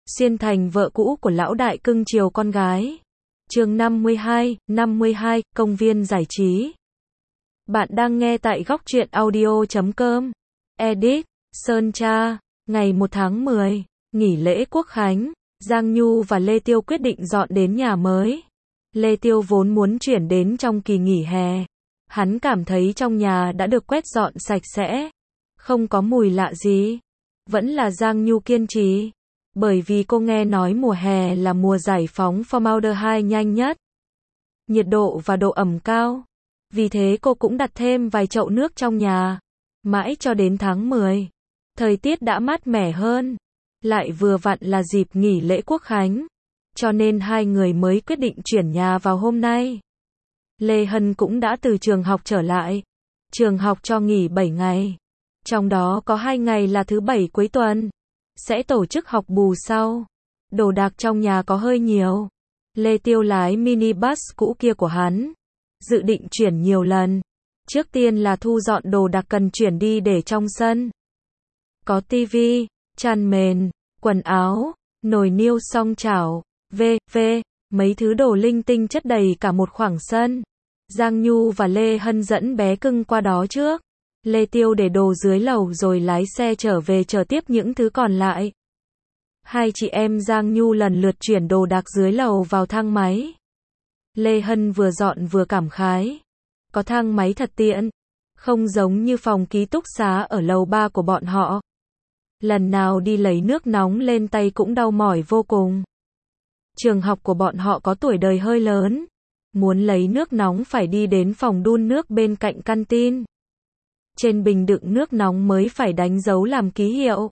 Xuyên thành vợ cũ của lão đại cưng chiều con gái. Chương 52, công viên giải trí. Bạn đang nghe tại góc truyện audio.com. Edit, Sơn Tra. Ngày 1 tháng 10, nghỉ lễ Quốc khánh, Giang Nhu và Lê Tiêu quyết định dọn đến nhà mới. Lê Tiêu vốn muốn chuyển đến trong kỳ nghỉ hè. Hắn cảm thấy trong nhà đã được quét dọn sạch sẽ, không có mùi lạ gì. Vẫn là Giang Nhu kiên trì. Bởi vì cô nghe nói mùa hè là mùa giải phóng formaldehyde nhanh nhất. Nhiệt độ và độ ẩm cao. Vì thế cô cũng đặt thêm vài chậu nước trong nhà. Mãi cho đến tháng 10. Thời tiết đã mát mẻ hơn. Lại vừa vặn là dịp nghỉ lễ Quốc khánh. Cho nên hai người mới quyết định chuyển nhà vào hôm nay. Lê Hân cũng đã từ trường học trở lại. Trường học cho nghỉ 7 ngày. Trong đó có 2 ngày là thứ bảy cuối tuần. Sẽ tổ chức học bù sau. Đồ đạc trong nhà có hơi nhiều. Lê Tiêu lái minibus cũ kia của hắn. Dự định chuyển nhiều lần. Trước tiên là thu dọn đồ đạc cần chuyển đi để trong sân. Có tivi, chăn mền, quần áo, nồi niêu song chảo, v.v. Mấy thứ đồ linh tinh chất đầy cả một khoảng sân. Giang Nhu và Lê Hân dẫn bé cưng qua đó trước. Lê Tiêu để đồ dưới lầu rồi lái xe trở về chở tiếp những thứ còn lại. Hai chị em Giang Nhu lần lượt chuyển đồ đạc dưới lầu vào thang máy. Lê Hân vừa dọn vừa cảm khái. Có thang máy thật tiện. Không giống như phòng ký túc xá ở lầu 3 của bọn họ. Lần nào đi lấy nước nóng lên tay cũng đau mỏi vô cùng. Trường học của bọn họ có tuổi đời hơi lớn. Muốn lấy nước nóng phải đi đến phòng đun nước bên cạnh canteen. Trên bình đựng nước nóng mới phải đánh dấu làm ký hiệu.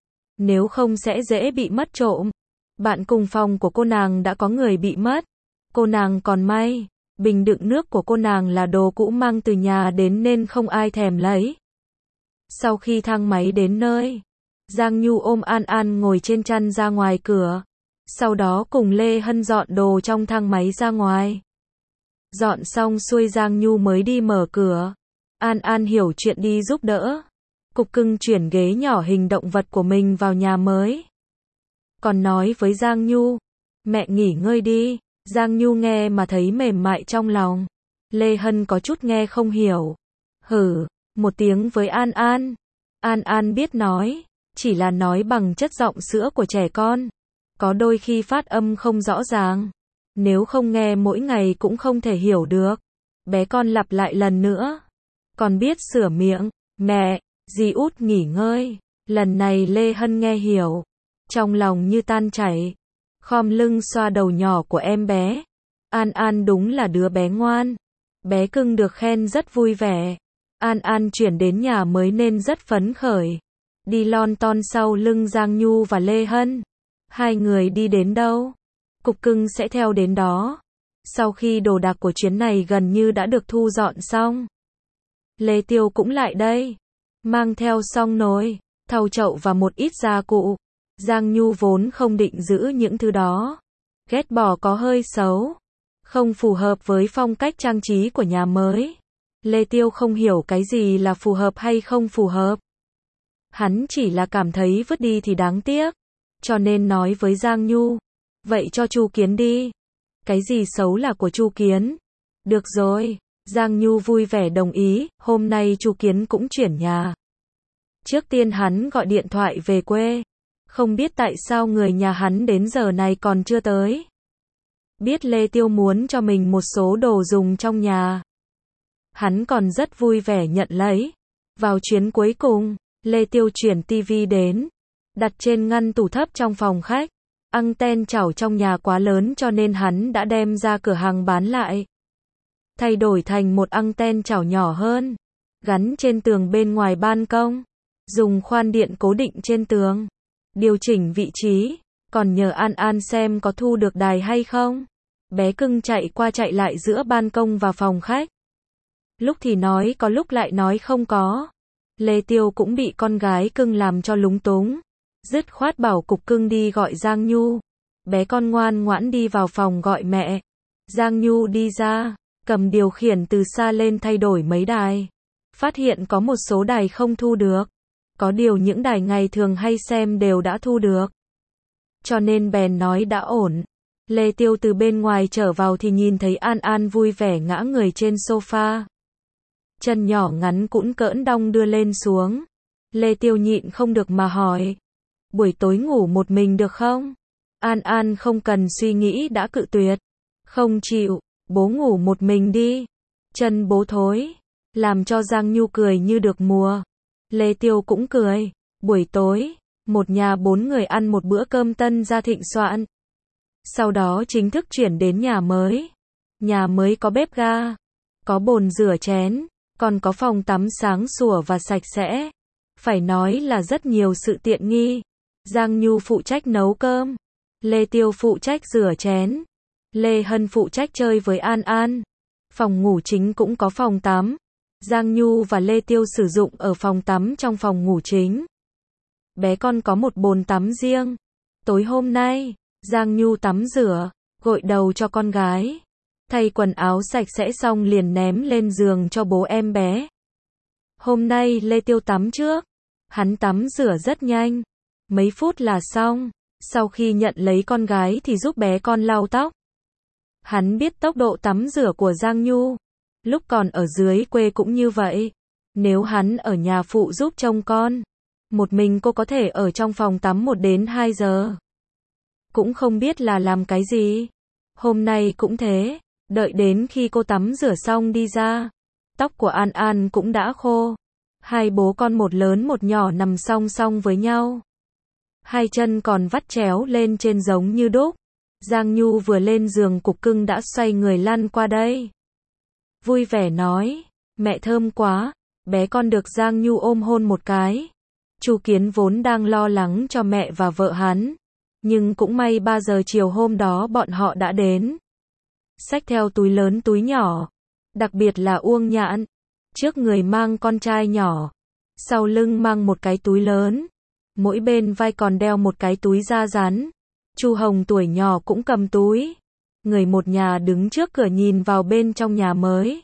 Nếu không sẽ dễ bị mất trộm. Bạn cùng phòng của cô nàng đã có người bị mất. Cô nàng còn may, bình đựng nước của cô nàng là đồ cũ mang từ nhà đến nên không ai thèm lấy. Sau khi thang máy đến nơi, Giang Nhu ôm An An ngồi trên chăn ra ngoài cửa. Sau đó cùng Lê Hân dọn đồ trong thang máy ra ngoài. Dọn xong xuôi Giang Nhu mới đi mở cửa. An An hiểu chuyện đi giúp đỡ. Cục cưng chuyển ghế nhỏ hình động vật của mình vào nhà mới. Còn nói với Giang Nhu, mẹ nghỉ ngơi đi. Giang Nhu nghe mà thấy mềm mại trong lòng. Lê Hân có chút nghe không hiểu. Hử, một tiếng với An An. An An biết nói, chỉ là nói bằng chất giọng sữa của trẻ con. Có đôi khi phát âm không rõ ràng. Nếu không nghe mỗi ngày cũng không thể hiểu được. Bé con lặp lại lần nữa. Còn biết sửa miệng, mẹ, dì út nghỉ ngơi. Lần này Lê Hân nghe hiểu. Trong lòng như tan chảy. Khom lưng xoa đầu nhỏ của em bé. An An đúng là đứa bé ngoan. Bé cưng được khen rất vui vẻ. An An chuyển đến nhà mới nên rất phấn khởi. Đi lon ton sau lưng Giang Nhu và Lê Hân. Hai người đi đến đâu, cục cưng sẽ theo đến đó. Sau khi đồ đạc của chuyến này gần như đã được thu dọn xong, Lê Tiêu cũng lại đây. Mang theo xong nồi, thau chậu và một ít gia cụ. Giang Nhu vốn không định giữ những thứ đó. Ghét bỏ có hơi xấu. Không phù hợp với phong cách trang trí của nhà mới. Lê Tiêu không hiểu cái gì là phù hợp hay không phù hợp. Hắn chỉ là cảm thấy vứt đi thì đáng tiếc. Cho nên nói với Giang Nhu, vậy cho Chu Kiến đi. Cái gì xấu là của Chu Kiến. Được rồi, Giang Nhu vui vẻ đồng ý, hôm nay Chu Kiến cũng chuyển nhà. Trước tiên hắn gọi điện thoại về quê. Không biết tại sao người nhà hắn đến giờ này còn chưa tới. Biết Lê Tiêu muốn cho mình một số đồ dùng trong nhà. Hắn còn rất vui vẻ nhận lấy. Vào chuyến cuối cùng, Lê Tiêu chuyển tivi đến. Đặt trên ngăn tủ thấp trong phòng khách. Anten chảo trong nhà quá lớn cho nên hắn đã đem ra cửa hàng bán lại. Thay đổi thành một anten chảo nhỏ hơn. Gắn trên tường bên ngoài ban công. Dùng khoan điện cố định trên tường. Điều chỉnh vị trí. Còn nhờ An An xem có thu được đài hay không. Bé cưng chạy qua chạy lại giữa ban công và phòng khách. Lúc thì nói có lúc lại nói không có. Lê Tiêu cũng bị con gái cưng làm cho lúng túng. Dứt khoát bảo cục cưng đi gọi Giang Nhu. Bé con ngoan ngoãn đi vào phòng gọi mẹ. Giang Nhu đi ra, cầm điều khiển từ xa lên thay đổi mấy đài. Phát hiện có một số đài không thu được. Có điều những đài ngày thường hay xem đều đã thu được. cho nên bèn nói đã ổn. Lê Tiêu từ bên ngoài trở vào thì nhìn thấy An An vui vẻ ngã người trên sofa. Chân nhỏ ngắn cũn cỡn đong đưa lên xuống. Lê Tiêu nhịn không được mà hỏi. Buổi tối ngủ một mình được không? An An không cần suy nghĩ đã cự tuyệt. Không chịu, bố ngủ một mình đi. Chân bố thối. Làm cho Giang Nhu cười như được mùa. Lê Tiêu cũng cười. Buổi tối, một nhà 4 người ăn một bữa cơm tân gia thịnh soạn. Sau đó chính thức chuyển đến nhà mới. Nhà mới có bếp ga, có bồn rửa chén, còn có phòng tắm sáng sủa và sạch sẽ. Phải nói là rất nhiều sự tiện nghi. Giang Nhu phụ trách nấu cơm. Lê Tiêu phụ trách rửa chén. Lê Hân phụ trách chơi với An An. Phòng ngủ chính cũng có phòng tắm. Giang Nhu và Lê Tiêu sử dụng ở phòng tắm trong phòng ngủ chính. Bé con có một bồn tắm riêng. Tối hôm nay, Giang Nhu tắm rửa, gội đầu cho con gái. Thay quần áo sạch sẽ xong liền ném lên giường cho bố em bé. Hôm nay Lê Tiêu tắm trước. Hắn tắm rửa rất nhanh. Mấy phút là xong. Sau khi nhận lấy con gái thì giúp bé con lau tóc. Hắn biết tốc độ tắm rửa của Giang Nhu. Lúc còn ở dưới quê cũng như vậy. Nếu hắn ở nhà phụ giúp trông con, một mình cô có thể ở trong phòng tắm 1 đến 2 giờ. Cũng không biết là làm cái gì. Hôm nay cũng thế. Đợi đến khi cô tắm rửa xong đi ra. Tóc của An An cũng đã khô. Hai bố con một lớn một nhỏ nằm song song với nhau. Hai chân còn vắt chéo lên trên giống như đúc. Giang Nhu vừa lên giường cục cưng đã xoay người lăn qua đây. Vui vẻ nói, mẹ thơm quá, bé con được Giang Nhu ôm hôn một cái. Chu Kiến vốn đang lo lắng cho mẹ và vợ hắn. Nhưng cũng may 3 giờ chiều hôm đó bọn họ đã đến. Xách theo túi lớn túi nhỏ. Đặc biệt là Uông Nhạn. Trước người mang con trai nhỏ. Sau lưng mang một cái túi lớn. Mỗi bên vai còn đeo một cái túi da rắn. Chu Hồng tuổi nhỏ cũng cầm túi. Người một nhà đứng trước cửa nhìn vào bên trong nhà mới.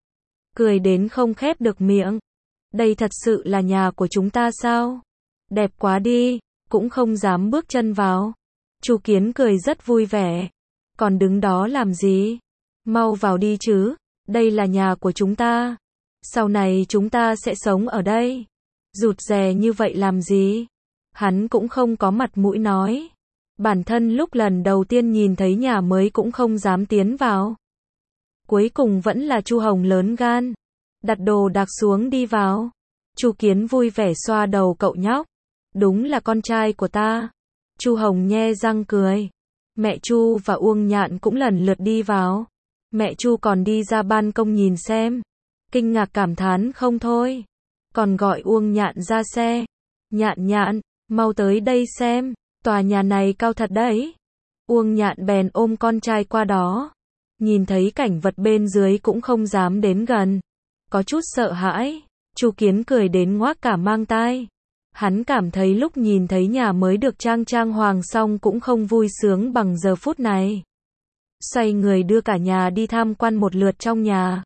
Cười đến không khép được miệng. Đây thật sự là nhà của chúng ta sao? Đẹp quá đi, cũng không dám bước chân vào. Chu Kiến cười rất vui vẻ. Còn đứng đó làm gì? Mau vào đi chứ, đây là nhà của chúng ta. Sau này chúng ta sẽ sống ở đây. Rụt rè như vậy làm gì? Hắn cũng không có mặt mũi nói. Bản thân lúc lần đầu tiên nhìn thấy nhà mới cũng không dám tiến vào. Cuối cùng vẫn là Chu Hồng lớn gan. Đặt đồ đạc xuống đi vào. Chu Kiến vui vẻ xoa đầu cậu nhóc. Đúng là con trai của ta. Chu Hồng nhe răng cười. Mẹ Chu và Uông Nhạn cũng lần lượt đi vào. Mẹ Chu còn đi ra ban công nhìn xem. Kinh ngạc cảm thán không thôi. Còn gọi Uông Nhạn ra xe. Nhạn Nhạn, mau tới đây xem. Tòa nhà này cao thật đấy. Uông Nhạn bèn ôm con trai qua đó. Nhìn thấy cảnh vật bên dưới cũng không dám đến gần. Có chút sợ hãi. Chu Kiến cười đến ngoác cả mang tai. Hắn cảm thấy lúc nhìn thấy nhà mới được trang hoàng xong cũng không vui sướng bằng giờ phút này. Xoay người đưa cả nhà đi tham quan một lượt trong nhà.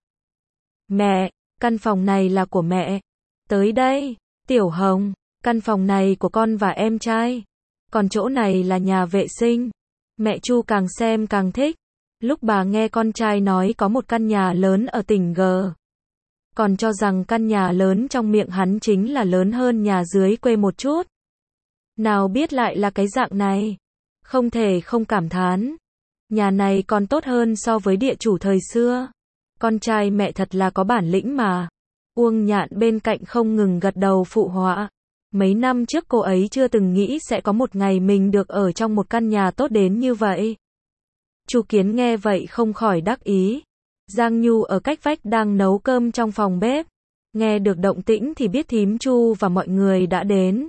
Mẹ, căn phòng này là của mẹ. Tới đây, Tiểu Hồng, căn phòng này của con và em trai. Còn chỗ này là nhà vệ sinh. Mẹ Chu càng xem càng thích. Lúc bà nghe con trai nói có một căn nhà lớn ở tỉnh G. Còn cho rằng căn nhà lớn trong miệng hắn chính là lớn hơn nhà dưới quê một chút. Nào biết lại là cái dạng này. Không thể không cảm thán. Nhà này còn tốt hơn so với địa chủ thời xưa. Con trai mẹ thật là có bản lĩnh mà. Uông Nhạn bên cạnh không ngừng gật đầu phụ họa. Mấy năm trước cô ấy chưa từng nghĩ sẽ có một ngày mình được ở trong một căn nhà tốt đến như vậy. Chu Kiến nghe vậy không khỏi đắc ý. Giang Nhu ở cách vách đang nấu cơm trong phòng bếp. Nghe được động tĩnh thì biết thím Chu và mọi người đã đến.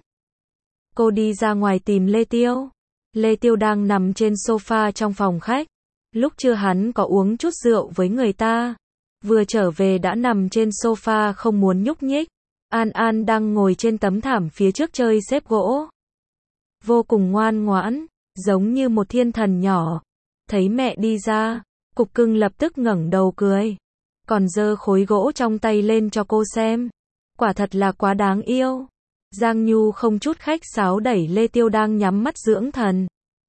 Cô đi ra ngoài tìm Lê Tiêu. Lê Tiêu đang nằm trên sofa trong phòng khách. Lúc trưa hắn có uống chút rượu với người ta. Vừa trở về đã nằm trên sofa không muốn nhúc nhích. An An đang ngồi trên tấm thảm phía trước chơi xếp gỗ. Vô cùng ngoan ngoãn, giống như một thiên thần nhỏ. Thấy mẹ đi ra, cục cưng lập tức ngẩng đầu cười. Còn giơ khối gỗ trong tay lên cho cô xem. Quả thật là quá đáng yêu. Giang Nhu không chút khách sáo đẩy Lê Tiêu đang nhắm mắt dưỡng thần.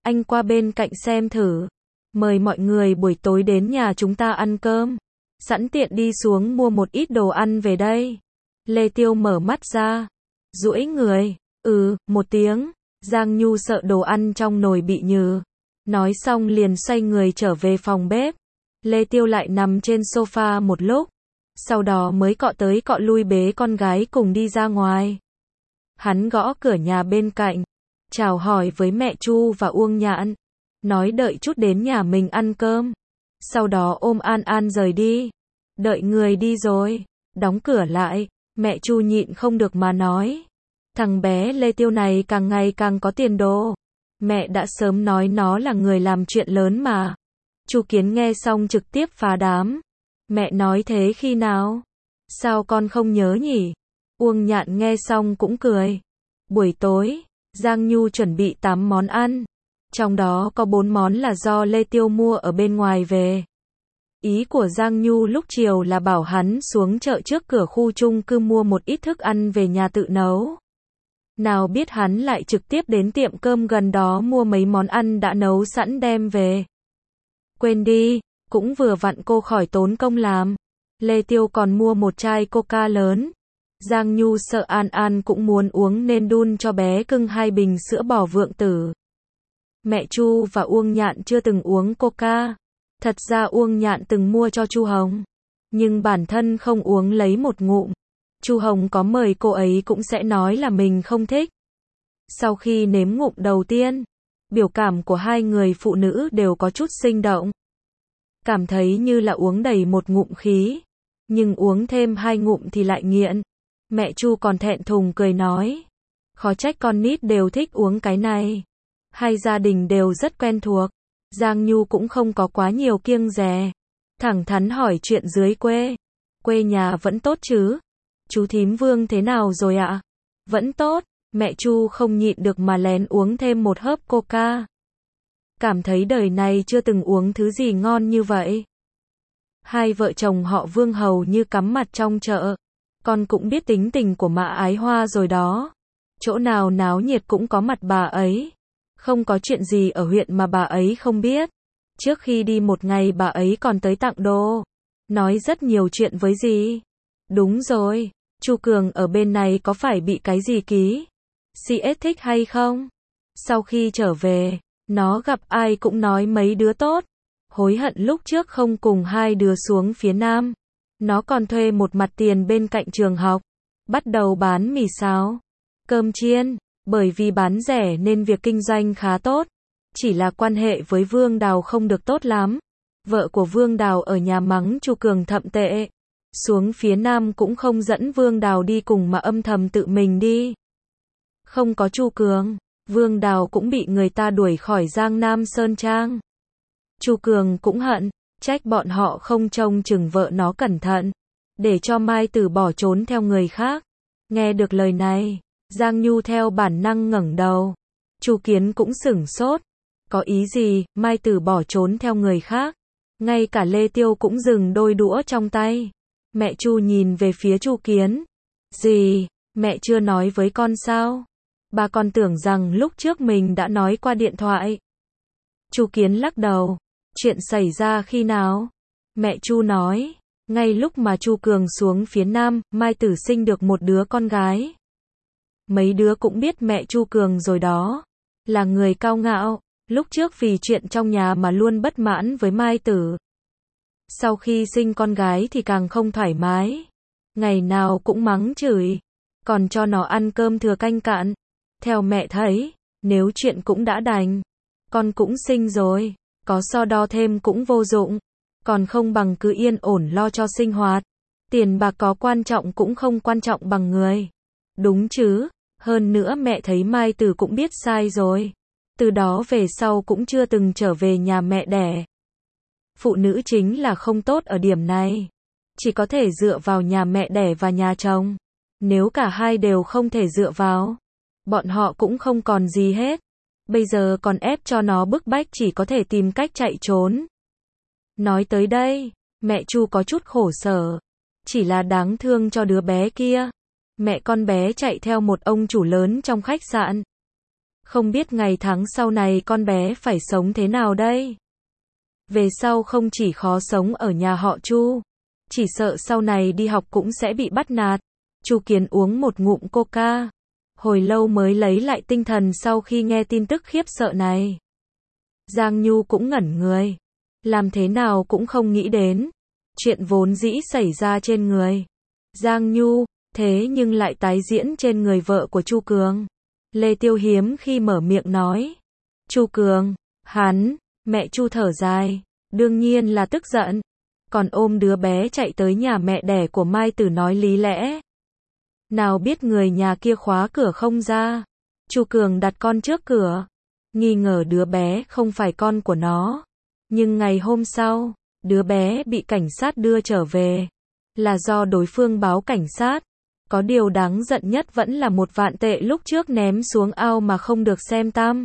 anh qua bên cạnh xem thử. Mời mọi người buổi tối đến nhà chúng ta ăn cơm. Sẵn tiện đi xuống mua một ít đồ ăn về đây. Lê Tiêu mở mắt ra. Duỗi người. Một tiếng. Giang Nhu sợ đồ ăn trong nồi bị nhừ. Nói xong liền xoay người trở về phòng bếp. Lê Tiêu lại nằm trên sofa một lúc. Sau đó mới cọ tới cọ lui bế con gái cùng đi ra ngoài. Hắn gõ cửa nhà bên cạnh. Chào hỏi với mẹ Chu và Uông Nhạn. Nói đợi chút đến nhà mình ăn cơm. Sau đó ôm An An rời đi. Đợi người đi rồi. Đóng cửa lại. Mẹ Chu nhịn không được mà nói. Thằng bé Lê Tiêu này càng ngày càng có tiền đồ. Mẹ đã sớm nói nó là người làm chuyện lớn mà. Chu Kiến nghe xong trực tiếp phá đám. Mẹ nói thế khi nào? Sao con không nhớ nhỉ? Uông Nhạn nghe xong cũng cười. Buổi tối, Giang Nhu chuẩn bị 8 món ăn. Trong đó có 4 món là do Lê Tiêu mua ở bên ngoài về. Ý của Giang Nhu lúc chiều là bảo hắn xuống chợ trước cửa khu chung cư mua một ít thức ăn về nhà tự nấu. Nào biết hắn lại trực tiếp đến tiệm cơm gần đó mua mấy món ăn đã nấu sẵn đem về. Quên đi, cũng vừa vặn cô khỏi tốn công làm. Lê Tiêu còn mua một chai coca lớn. Giang Nhu sợ An An cũng muốn uống nên đun cho bé cưng 2 bình sữa bò Vượng Tử. Mẹ Chu và Uông Nhạn chưa từng uống coca. Thật ra Uông Nhạn từng mua cho Chu Hồng. Nhưng bản thân không uống lấy một ngụm. Chu Hồng có mời cô ấy cũng sẽ nói là mình không thích. Sau khi nếm ngụm đầu tiên, biểu cảm của hai người phụ nữ đều có chút sinh động. Cảm thấy như là uống đầy một ngụm khí. Nhưng uống thêm 2 ngụm thì lại nghiện. Mẹ Chu còn thẹn thùng cười nói. Khó trách con nít đều thích uống cái này. Hai gia đình đều rất quen thuộc. Giang Nhu cũng không có quá nhiều kiêng dè. Thẳng thắn hỏi chuyện dưới quê. Quê nhà vẫn tốt chứ? Chú thím Vương thế nào rồi ạ? Vẫn tốt. Mẹ Chu không nhịn được mà lén uống thêm một hớp coca. Cảm thấy đời này chưa từng uống thứ gì ngon như vậy. Hai vợ chồng họ Vương hầu như cắm mặt trong chợ. Con cũng biết tính tình của Mã Ái Hoa rồi đó. Chỗ nào náo nhiệt cũng có mặt bà ấy. Không có chuyện gì ở huyện mà bà ấy không biết. Trước khi đi một ngày bà ấy còn tới tặng đồ. Nói rất nhiều chuyện với dì. Đúng rồi, Chu Cường ở bên này có phải bị cái gì ký? CS thích hay không? Sau khi trở về, nó gặp ai cũng nói mấy đứa tốt. Hối hận lúc trước không cùng hai đứa xuống phía Nam. Nó còn thuê một mặt tiền bên cạnh trường học. Bắt đầu bán mì xào, cơm chiên. Bởi vì bán rẻ nên việc kinh doanh khá tốt. Chỉ là quan hệ với Vương Đào không được tốt lắm. Vợ của Vương Đào ở nhà mắng Chu Cường thậm tệ. Xuống phía Nam cũng không dẫn Vương Đào đi cùng mà âm thầm tự mình đi. Không có Chu Cường, Vương Đào cũng bị người ta đuổi khỏi Giang Nam Sơn Trang. Chu Cường cũng hận, trách bọn họ không trông chừng vợ nó cẩn thận, để cho Mai Tử bỏ trốn theo người khác. Nghe được lời này, Giang Nhu theo bản năng ngẩng đầu. Chu Kiến cũng sửng sốt. Có ý gì, Mai Tử bỏ trốn theo người khác? Ngay cả Lê Tiêu cũng dừng đôi đũa trong tay. Mẹ Chu nhìn về phía Chu Kiến. Gì, mẹ chưa nói với con sao? Bà còn tưởng rằng lúc trước mình đã nói qua điện thoại. Chu Kiến lắc đầu. Chuyện xảy ra khi nào? Mẹ Chu nói. Ngay lúc mà Chu Cường xuống phía Nam, Mai Tử sinh được một đứa con gái. Mấy đứa cũng biết mẹ Chu Cường rồi đó. Là người cao ngạo. Lúc trước vì chuyện trong nhà mà luôn bất mãn với Mai Tử. Sau khi sinh con gái thì càng không thoải mái. Ngày nào cũng mắng chửi. Còn cho nó ăn cơm thừa canh cạn. Theo mẹ thấy, nếu chuyện cũng đã đành. Con cũng sinh rồi. Có so đo thêm cũng vô dụng. Còn không bằng cứ yên ổn lo cho sinh hoạt. Tiền bạc có quan trọng cũng không quan trọng bằng người. Đúng chứ? Hơn nữa mẹ thấy Mai Tử cũng biết sai rồi. Từ đó về sau cũng chưa từng trở về nhà mẹ đẻ. Phụ nữ chính là không tốt ở điểm này. Chỉ có thể dựa vào nhà mẹ đẻ và nhà chồng. Nếu cả hai đều không thể dựa vào, bọn họ cũng không còn gì hết. Bây giờ còn ép cho nó bức bách chỉ có thể tìm cách chạy trốn. Nói tới đây, mẹ Chu có chút khổ sở. Chỉ là đáng thương cho đứa bé kia. Mẹ con bé chạy theo một ông chủ lớn trong khách sạn. Không biết ngày tháng sau này con bé phải sống thế nào đây? Về sau không chỉ khó sống ở nhà họ Chu, chỉ sợ sau này đi học cũng sẽ bị bắt nạt. Chu Kiến uống một ngụm coca, hồi lâu mới lấy lại tinh thần sau khi nghe tin tức khiếp sợ này. Giang Nhu cũng ngẩn người, làm thế nào cũng không nghĩ đến, chuyện vốn dĩ xảy ra trên người Giang Nhu, thế nhưng lại tái diễn trên người vợ của Chu Cường. Lê Tiêu hiếm khi mở miệng nói. Chu Cường, hắn, mẹ Chu thở dài, đương nhiên là tức giận, còn ôm đứa bé chạy tới nhà mẹ đẻ của Mai Tử nói lý lẽ. Nào biết người nhà kia khóa cửa không ra, Chu Cường đặt con trước cửa, nghi ngờ đứa bé không phải con của nó. Nhưng ngày hôm sau, đứa bé bị cảnh sát đưa trở về, là do đối phương báo cảnh sát. Có điều đáng giận nhất vẫn là 1 vạn tệ lúc trước ném xuống ao mà không được xem tăm.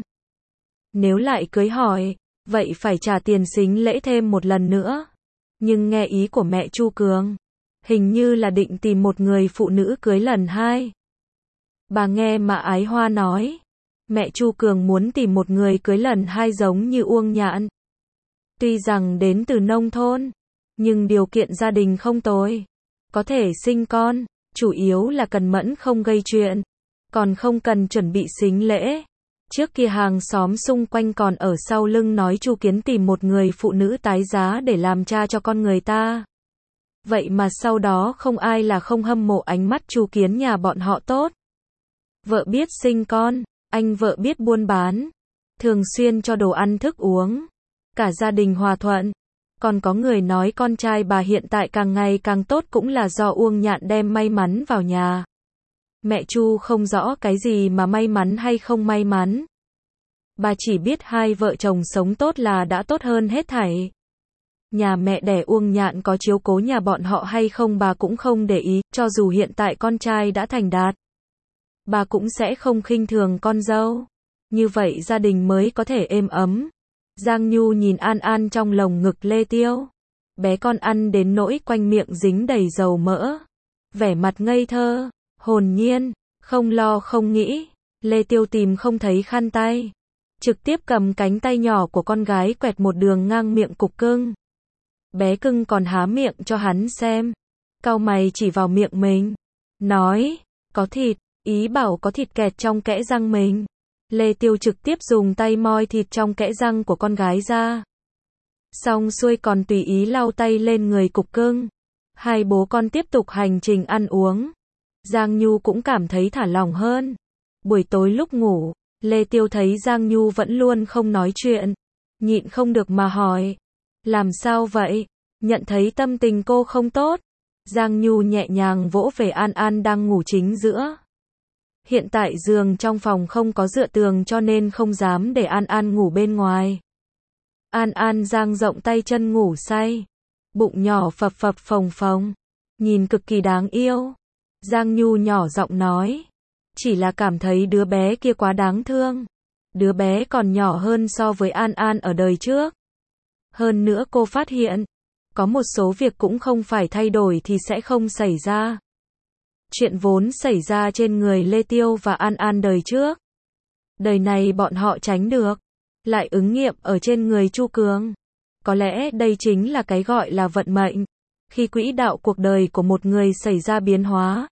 Nếu lại cưới hỏi, vậy phải trả tiền sính lễ thêm một lần nữa. Nhưng nghe ý của mẹ Chu Cường, hình như là định tìm một người phụ nữ cưới lần 2. Bà nghe mà Ái Hoa nói, mẹ Chu Cường muốn tìm một người cưới lần 2 giống như Uông Nhạn. Tuy rằng đến từ nông thôn, nhưng điều kiện gia đình không tồi, có thể sinh con, chủ yếu là cần mẫn không gây chuyện, còn không cần chuẩn bị sính lễ. Trước kia hàng xóm xung quanh còn ở sau lưng nói Chu Kiến tìm một người phụ nữ tái giá để làm cha cho con người ta. Vậy mà sau đó không ai là không hâm mộ ánh mắt Chu Kiến nhà bọn họ tốt. Vợ biết sinh con, anh vợ biết buôn bán, thường xuyên cho đồ ăn thức uống, cả gia đình hòa thuận. Còn có người nói con trai bà hiện tại càng ngày càng tốt cũng là do Uông Nhạn đem may mắn vào nhà. Mẹ Chu không rõ cái gì mà may mắn hay không may mắn. Bà chỉ biết hai vợ chồng sống tốt là đã tốt hơn hết thảy. Nhà mẹ đẻ Uông Nhạn có chiếu cố nhà bọn họ hay không bà cũng không để ý, cho dù hiện tại con trai đã thành đạt, bà cũng sẽ không khinh thường con dâu. Như vậy gia đình mới có thể êm ấm. Giang Nhu nhìn An An trong lồng ngực Lê Tiêu. Bé con ăn đến nỗi quanh miệng dính đầy dầu mỡ. Vẻ mặt ngây thơ, hồn nhiên, không lo không nghĩ. Lê Tiêu tìm không thấy khăn tay, trực tiếp cầm cánh tay nhỏ của con gái quẹt một đường ngang miệng cục cưng. Bé cưng còn há miệng cho hắn xem, cau mày chỉ vào miệng mình, nói, có thịt, ý bảo có thịt kẹt trong kẽ răng mình. Lê Tiêu trực tiếp dùng tay moi thịt trong kẽ răng của con gái ra. Xong xuôi còn tùy ý lau tay lên người cục cưng. Hai bố con tiếp tục hành trình ăn uống. Giang Nhu cũng cảm thấy thả lỏng hơn. Buổi tối lúc ngủ, Lê Tiêu thấy Giang Nhu vẫn luôn không nói chuyện, nhịn không được mà hỏi, làm sao vậy? Nhận thấy tâm tình cô không tốt, Giang Nhu nhẹ nhàng vỗ về An An đang ngủ chính giữa. Hiện tại giường trong phòng không có dựa tường cho nên không dám để An An ngủ bên ngoài. An An dang rộng tay chân ngủ say, bụng nhỏ phập phập phồng phồng, nhìn cực kỳ đáng yêu. Giang Nhu nhỏ giọng nói, chỉ là cảm thấy đứa bé kia quá đáng thương. Đứa bé còn nhỏ hơn so với An An ở đời trước. Hơn nữa cô phát hiện, có một số việc cũng không phải thay đổi thì sẽ không xảy ra. Chuyện vốn xảy ra trên người Lê Tiêu và An An đời trước, đời này bọn họ tránh được, lại ứng nghiệm ở trên người Chu Cường. Có lẽ đây chính là cái gọi là vận mệnh. Khi quỹ đạo cuộc đời của một người xảy ra biến hóa,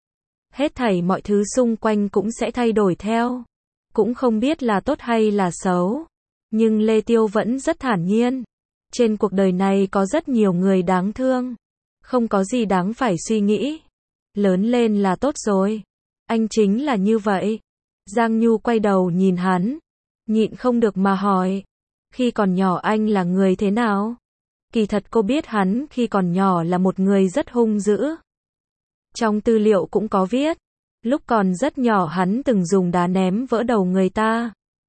hết thảy mọi thứ xung quanh cũng sẽ thay đổi theo. Cũng không biết là tốt hay là xấu. Nhưng Lê Tiêu vẫn rất thản nhiên. Trên cuộc đời này có rất nhiều người đáng thương. Không có gì đáng phải suy nghĩ. Lớn lên là tốt rồi. Anh chính là như vậy. Giang Nhu quay đầu nhìn hắn, nhịn không được mà hỏi, khi còn nhỏ anh là người thế nào? Kỳ thật cô biết hắn khi còn nhỏ là một người rất hung dữ. Trong tư liệu cũng có viết, lúc còn rất nhỏ hắn từng dùng đá ném vỡ đầu người ta.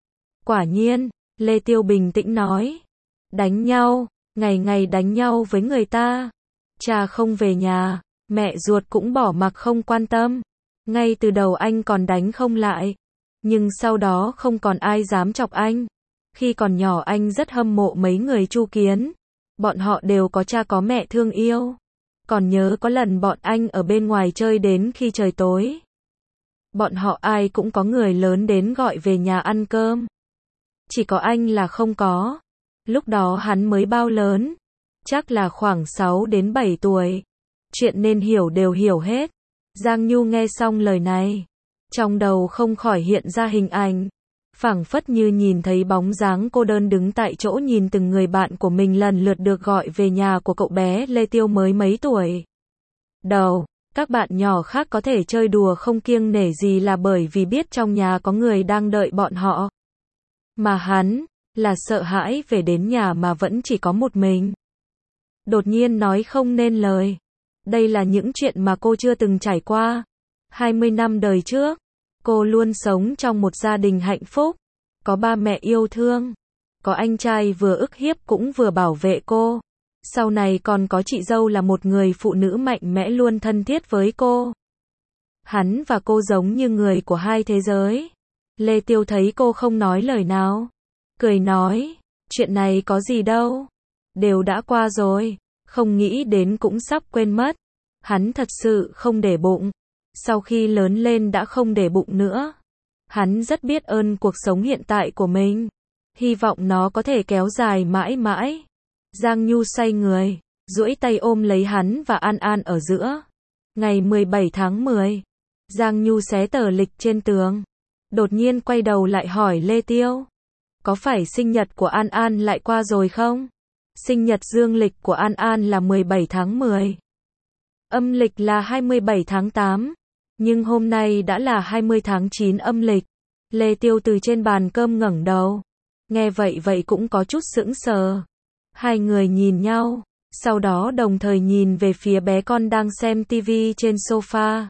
Quả nhiên, Lê Tiêu bình tĩnh nói, đánh nhau, ngày ngày đánh nhau với người ta. Cha không về nhà, mẹ ruột cũng bỏ mặc không quan tâm. Ngay từ đầu anh còn đánh không lại, nhưng sau đó không còn ai dám chọc anh. Khi còn nhỏ anh rất hâm mộ mấy người Chu Kiến. Bọn họ đều có cha có mẹ thương yêu. Còn nhớ có lần bọn anh ở bên ngoài chơi đến khi trời tối. Bọn họ ai cũng có người lớn đến gọi về nhà ăn cơm. Chỉ có anh là không có. Lúc đó hắn mới bao lớn? Chắc là khoảng 6 đến 7 tuổi. Chuyện nên hiểu đều hiểu hết. Giang Nhu nghe xong lời này, trong đầu không khỏi hiện ra hình ảnh, phảng phất như nhìn thấy bóng dáng cô đơn đứng tại chỗ nhìn từng người bạn của mình lần lượt được gọi về nhà của cậu bé Lê Tiêu mới mấy tuổi. Đầu, các bạn nhỏ khác có thể chơi đùa không kiêng nể gì là bởi vì biết trong nhà có người đang đợi bọn họ. Mà hắn, là sợ hãi về đến nhà mà vẫn chỉ có một mình. Đột nhiên nói không nên lời. Đây là những chuyện mà cô chưa từng trải qua. 20 năm đời trước, cô luôn sống trong một gia đình hạnh phúc, có ba mẹ yêu thương, có anh trai vừa ức hiếp cũng vừa bảo vệ cô. Sau này còn có chị dâu là một người phụ nữ mạnh mẽ luôn thân thiết với cô. Hắn và cô giống như người của hai thế giới. Lê Tiêu thấy cô không nói lời nào, cười nói, chuyện này có gì đâu, đều đã qua rồi, không nghĩ đến cũng sắp quên mất. Hắn thật sự không để bụng. Sau khi lớn lên đã không để bụng nữa. Hắn rất biết ơn cuộc sống hiện tại của mình. Hy vọng nó có thể kéo dài mãi mãi. Giang Nhu xoay người, duỗi tay ôm lấy hắn và An An ở giữa. Ngày 17 tháng 10, Giang Nhu xé tờ lịch trên tường. Đột nhiên quay đầu lại hỏi Lê Tiêu. Có phải sinh nhật của An An lại qua rồi không? Sinh nhật dương lịch của An An là 17 tháng 10. Âm lịch là 27 tháng 8. Nhưng hôm nay đã là 20 tháng 9 âm lịch. Lê Tiêu từ trên bàn cơm ngẩng đầu. Nghe vậy cũng có chút sững sờ. Hai người nhìn nhau, sau đó đồng thời nhìn về phía bé con đang xem tivi trên sofa.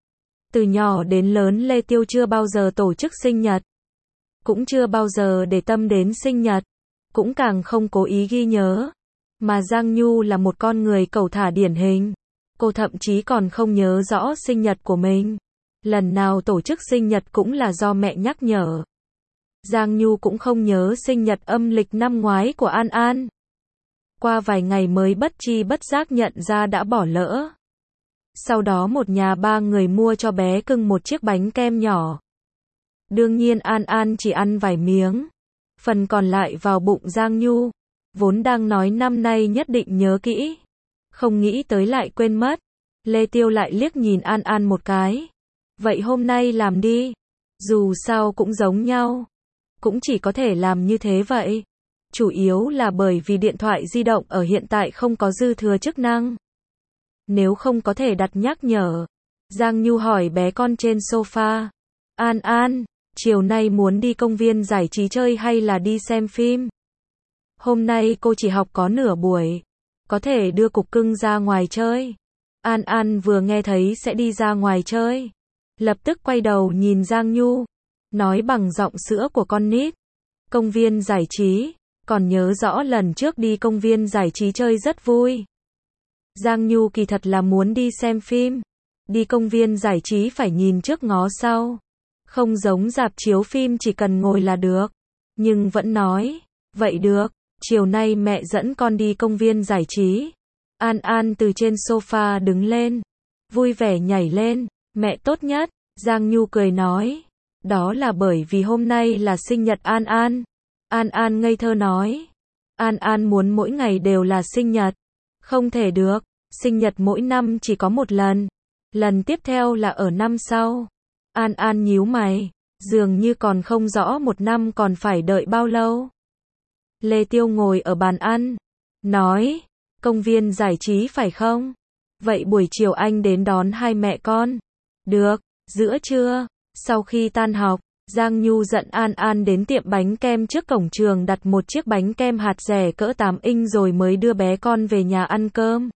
Từ nhỏ đến lớn Lê Tiêu chưa bao giờ tổ chức sinh nhật. Cũng chưa bao giờ để tâm đến sinh nhật. Cũng càng không cố ý ghi nhớ. Mà Giang Nhu là một con người cẩu thả điển hình. Cô thậm chí còn không nhớ rõ sinh nhật của mình. Lần nào tổ chức sinh nhật cũng là do mẹ nhắc nhở. Giang Nhu cũng không nhớ sinh nhật âm lịch năm ngoái của An An. Qua vài ngày mới bất tri bất giác nhận ra đã bỏ lỡ. Sau đó một nhà ba người mua cho bé cưng một chiếc bánh kem nhỏ. Đương nhiên An An chỉ ăn vài miếng. Phần còn lại vào bụng Giang Nhu. Vốn đang nói năm nay nhất định nhớ kỹ. Không nghĩ tới lại quên mất. Lê Tiêu lại liếc nhìn An An một cái. Vậy hôm nay làm đi. Dù sao cũng giống nhau. Cũng chỉ có thể làm như thế vậy. Chủ yếu là bởi vì điện thoại di động ở hiện tại không có dư thừa chức năng. Nếu không có thể đặt nhắc nhở. Giang Nhu hỏi bé con trên sofa. An An, chiều nay muốn đi công viên giải trí chơi hay là đi xem phim? Hôm nay cô chỉ học có nửa buổi. Có thể đưa cục cưng ra ngoài chơi. An An vừa nghe thấy sẽ đi ra ngoài chơi. Lập tức quay đầu nhìn Giang Nhu. Nói bằng giọng sữa của con nít. Công viên giải trí. Còn nhớ rõ lần trước đi công viên giải trí chơi rất vui. Giang Nhu kỳ thật là muốn đi xem phim. Đi công viên giải trí phải nhìn trước ngó sau. Không giống rạp chiếu phim chỉ cần ngồi là được. Nhưng vẫn nói. Vậy được. Chiều nay mẹ dẫn con đi công viên giải trí. An An từ trên sofa đứng lên. Vui vẻ nhảy lên. Mẹ tốt nhất. Giang Nhu cười nói. Đó là bởi vì hôm nay là sinh nhật An An. An An ngây thơ nói. An An muốn mỗi ngày đều là sinh nhật. Không thể được. Sinh nhật mỗi năm chỉ có một lần. Lần tiếp theo là ở năm sau. An An nhíu mày. Dường như còn không rõ một năm còn phải đợi bao lâu. Lê Tiêu ngồi ở bàn ăn. Nói. Công viên giải trí phải không? Vậy buổi chiều anh đến đón hai mẹ con. Được. Giữa trưa. Sau khi tan học. Giang Nhu dẫn An An đến tiệm bánh kem trước cổng trường đặt một chiếc bánh kem hạt dẻ cỡ 8 inch rồi mới đưa bé con về nhà ăn cơm.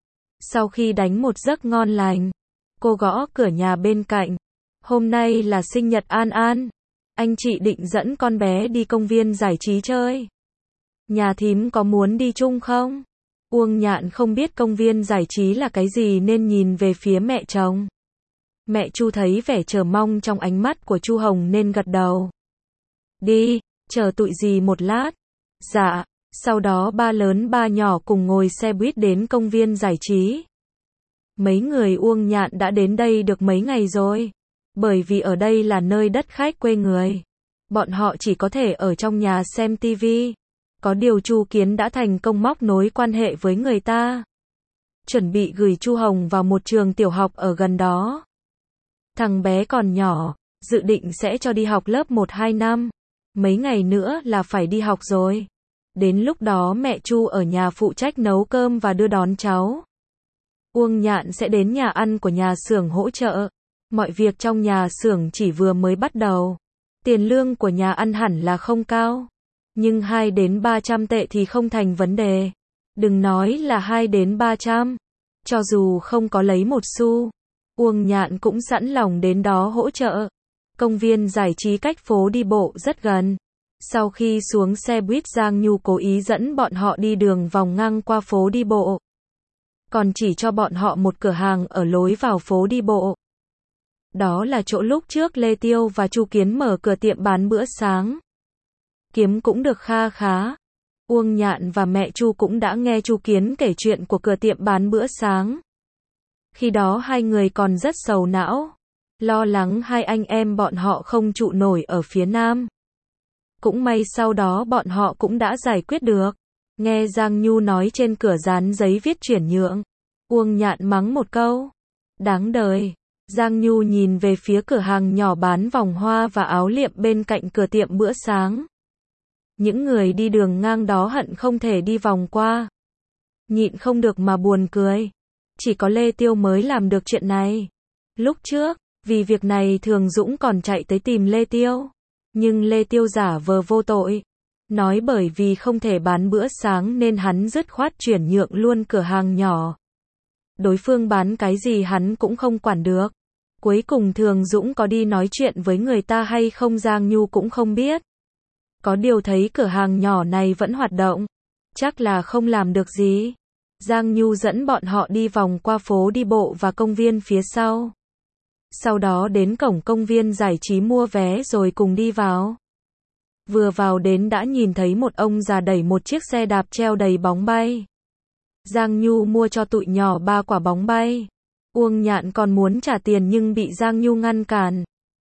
Sau khi đánh một giấc ngon lành, cô gõ cửa nhà bên cạnh. Hôm nay là sinh nhật An An. Anh chị định dẫn con bé đi công viên giải trí chơi. Nhà thím có muốn đi chung không? Uông Nhạn không biết công viên giải trí là cái gì nên nhìn về phía mẹ chồng. Mẹ Chu thấy vẻ chờ mong trong ánh mắt của Chu Hồng nên gật đầu. Đi, chờ tụi dì một lát. Dạ, sau đó ba lớn ba nhỏ cùng ngồi xe buýt đến công viên giải trí. Mấy người Uông Nhạn đã đến đây được mấy ngày rồi. Bởi vì ở đây là nơi đất khách quê người. Bọn họ chỉ có thể ở trong nhà xem tivi. Có điều Chu Kiến đã thành công móc nối quan hệ với người ta. Chuẩn bị gửi Chu Hồng vào một trường tiểu học ở gần đó. Thằng bé còn nhỏ, dự định sẽ cho đi học lớp 1-2 năm. Mấy ngày nữa là phải đi học rồi. Đến lúc đó mẹ Chu ở nhà phụ trách nấu cơm và đưa đón cháu. Uông Nhạn sẽ đến nhà ăn của nhà xưởng hỗ trợ. Mọi việc trong nhà xưởng chỉ vừa mới bắt đầu. Tiền lương của nhà ăn hẳn là không cao. Nhưng 2 đến 300 tệ thì không thành vấn đề. Đừng nói là 2 đến 300. Cho dù không có lấy một xu, Uông Nhạn cũng sẵn lòng đến đó hỗ trợ. Công viên giải trí cách phố đi bộ rất gần. Sau khi xuống xe buýt, Giang Nhu cố ý dẫn bọn họ đi đường vòng ngang qua phố đi bộ. Còn chỉ cho bọn họ một cửa hàng ở lối vào phố đi bộ. Đó là chỗ lúc trước Lê Tiêu và Chu Kiến mở cửa tiệm bán bữa sáng. Kiếm cũng được kha khá. Uông Nhạn và mẹ Chu cũng đã nghe Chu Kiến kể chuyện của cửa tiệm bán bữa sáng. Khi đó hai người còn rất sầu não, lo lắng hai anh em bọn họ không trụ nổi ở phía Nam. Cũng may sau đó bọn họ cũng đã giải quyết được. Nghe Giang Nhu nói trên cửa dán giấy viết chuyển nhượng, Uông Nhạn mắng một câu. Đáng đời. Giang Nhu nhìn về phía cửa hàng nhỏ bán vòng hoa và áo liệm bên cạnh cửa tiệm bữa sáng. Những người đi đường ngang đó hận không thể đi vòng qua. Nhịn không được mà buồn cười. Chỉ có Lê Tiêu mới làm được chuyện này. Lúc trước, vì việc này Thường Dũng còn chạy tới tìm Lê Tiêu. Nhưng Lê Tiêu giả vờ vô tội. Nói bởi vì không thể bán bữa sáng nên hắn dứt khoát chuyển nhượng luôn cửa hàng nhỏ. Đối phương bán cái gì hắn cũng không quản được. Cuối cùng Thường Dũng có đi nói chuyện với người ta hay không Giang Nhu cũng không biết. Có điều thấy cửa hàng nhỏ này vẫn hoạt động. Chắc là không làm được gì. Giang Nhu dẫn bọn họ đi vòng qua phố đi bộ và công viên phía sau. Sau đó đến cổng công viên giải trí mua vé rồi cùng đi vào. Vừa vào đến đã nhìn thấy một ông già đẩy một chiếc xe đạp treo đầy bóng bay. Giang Nhu mua cho tụi nhỏ 3 quả bóng bay. Uông Nhạn còn muốn trả tiền nhưng bị Giang Nhu ngăn cản.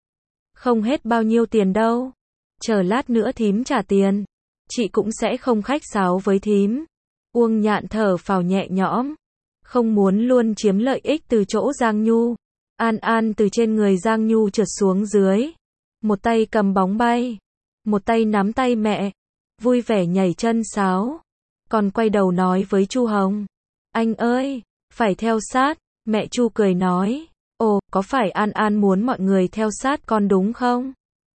Không hết bao nhiêu tiền đâu. Chờ lát nữa thím trả tiền. Chị cũng sẽ không khách sáo với thím. Uông Nhạn thở phào nhẹ nhõm. Không muốn luôn chiếm lợi ích từ chỗ Giang Nhu. An An từ trên người Giang Nhu trượt xuống dưới. Một tay cầm bóng bay. Một tay nắm tay mẹ. Vui vẻ nhảy chân sáo. Còn quay đầu nói với Chu Hồng. Anh ơi, phải theo sát. Mẹ Chu cười nói. Ồ, có phải An An muốn mọi người theo sát con đúng không?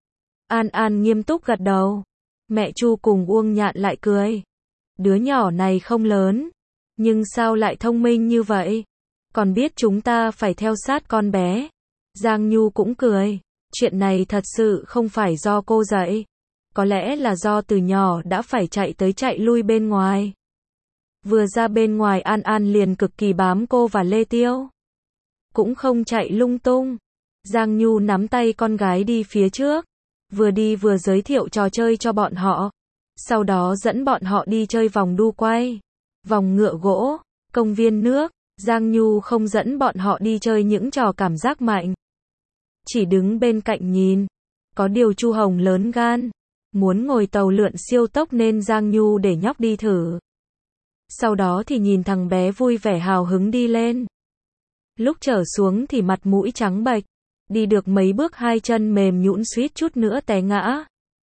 An An nghiêm túc gật đầu. Mẹ Chu cùng Uông Nhạn lại cười. Đứa nhỏ này không lớn. Nhưng sao lại thông minh như vậy? Còn biết chúng ta phải theo sát con bé. Giang Nhu cũng cười. Chuyện này thật sự không phải do cô dạy. Có lẽ là do từ nhỏ đã phải chạy tới chạy lui bên ngoài. Vừa ra bên ngoài An An liền cực kỳ bám cô và Lê Tiêu. Cũng không chạy lung tung. Giang Nhu nắm tay con gái đi phía trước. Vừa đi vừa giới thiệu trò chơi cho bọn họ. Sau đó dẫn bọn họ đi chơi vòng đu quay, vòng ngựa gỗ, công viên nước. Giang Nhu không dẫn bọn họ đi chơi những trò cảm giác mạnh. Chỉ đứng bên cạnh nhìn. Có điều Chu Hồng lớn gan. Muốn ngồi tàu lượn siêu tốc nên Giang Nhu để nhóc đi thử. Sau đó thì nhìn thằng bé vui vẻ hào hứng đi lên. Lúc trở xuống thì mặt mũi trắng bệch. Đi được mấy bước hai chân mềm nhũn suýt chút nữa té ngã.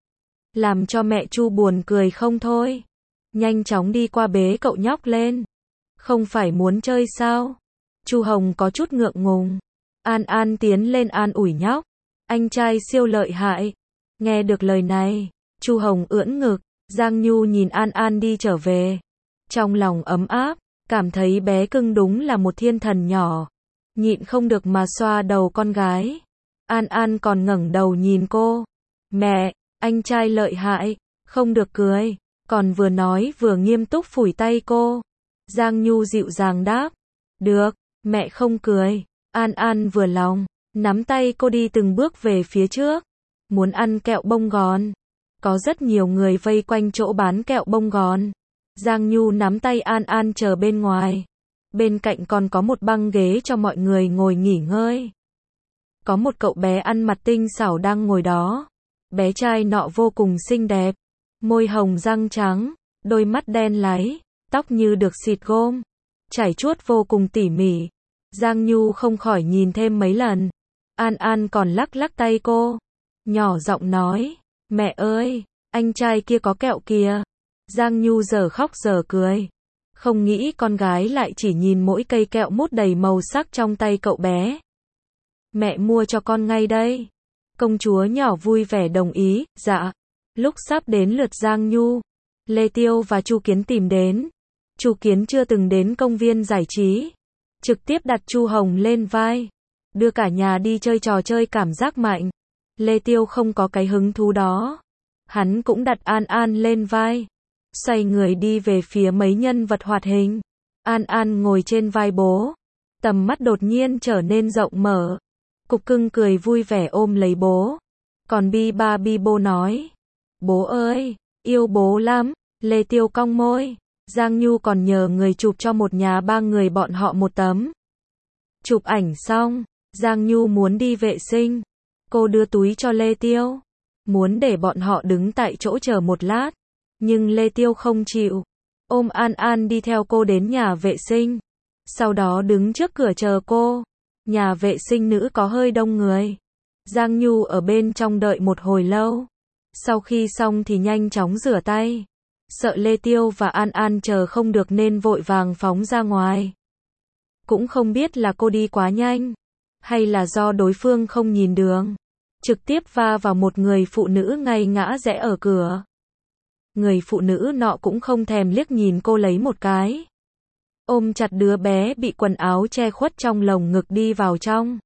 Làm cho mẹ Chu buồn cười không thôi. Nhanh chóng đi qua bế cậu nhóc lên. Không phải muốn chơi sao? Chu Hồng có chút ngượng ngùng. An An tiến lên an ủi nhóc. Anh trai siêu lợi hại. Nghe được lời này, Chu Hồng ưỡn ngực. Giang Nhu nhìn An An đi trở về. Trong lòng ấm áp, cảm thấy bé cưng đúng là một thiên thần nhỏ. Nhịn không được mà xoa đầu con gái. An An còn ngẩng đầu nhìn cô. Mẹ, anh trai lợi hại, không được cười. Còn vừa nói vừa nghiêm túc phủi tay cô. Giang Nhu dịu dàng đáp. Được, mẹ không cười. An An vừa lòng, nắm tay cô đi từng bước về phía trước. Muốn ăn kẹo bông gòn. Có rất nhiều người vây quanh chỗ bán kẹo bông gòn. Giang Nhu nắm tay An An chờ bên ngoài. Bên cạnh còn có một băng ghế cho mọi người ngồi nghỉ ngơi. có một cậu bé ăn mặc tinh xảo đang ngồi đó. Bé trai nọ vô cùng xinh đẹp, môi hồng răng trắng, đôi mắt đen láy, tóc như được xịt gôm, chải chuốt vô cùng tỉ mỉ. Giang Nhu không khỏi nhìn thêm mấy lần. An An còn lắc lắc tay cô, nhỏ giọng nói, mẹ ơi, anh trai kia có kẹo kìa. Giang Nhu giờ khóc giờ cười, không nghĩ con gái lại chỉ nhìn mỗi cây kẹo mút đầy màu sắc trong tay cậu bé. Mẹ mua cho con ngay đây. Công chúa nhỏ vui vẻ đồng ý, dạ. Lúc sắp đến lượt Giang Nhu, Lê Tiêu và Chu Kiến tìm đến. Chu Kiến chưa từng đến công viên giải trí, trực tiếp đặt Chu Hồng lên vai, đưa cả nhà đi chơi trò chơi cảm giác mạnh. Lê Tiêu không có cái hứng thú đó. Hắn cũng đặt An An lên vai, xoay người đi về phía mấy nhân vật hoạt hình. An An ngồi trên vai bố, tầm mắt đột nhiên trở nên rộng mở. Cục cưng cười vui vẻ ôm lấy bố. Còn Bi Ba Bi Bô nói, bố ơi, yêu bố lắm. Lê Tiêu cong môi. Giang Nhu còn nhờ người chụp cho một nhà ba người bọn họ một tấm. Chụp ảnh xong, Giang Nhu muốn đi vệ sinh. Cô đưa túi cho Lê Tiêu, muốn để bọn họ đứng tại chỗ chờ một lát. Nhưng Lê Tiêu không chịu, ôm An An đi theo cô đến nhà vệ sinh. Sau đó đứng trước cửa chờ cô. Nhà vệ sinh nữ có hơi đông người. Giang Nhu ở bên trong đợi một hồi lâu. Sau khi xong thì nhanh chóng rửa tay. Sợ Lê Tiêu và An An chờ không được nên vội vàng phóng ra ngoài. Cũng không biết là cô đi quá nhanh, hay là do đối phương không nhìn đường, trực tiếp va vào một người phụ nữ ngay ngã rẽ ở cửa. Người phụ nữ nọ cũng không thèm liếc nhìn cô lấy một cái, ôm chặt đứa bé bị quần áo che khuất trong lồng ngực đi vào trong.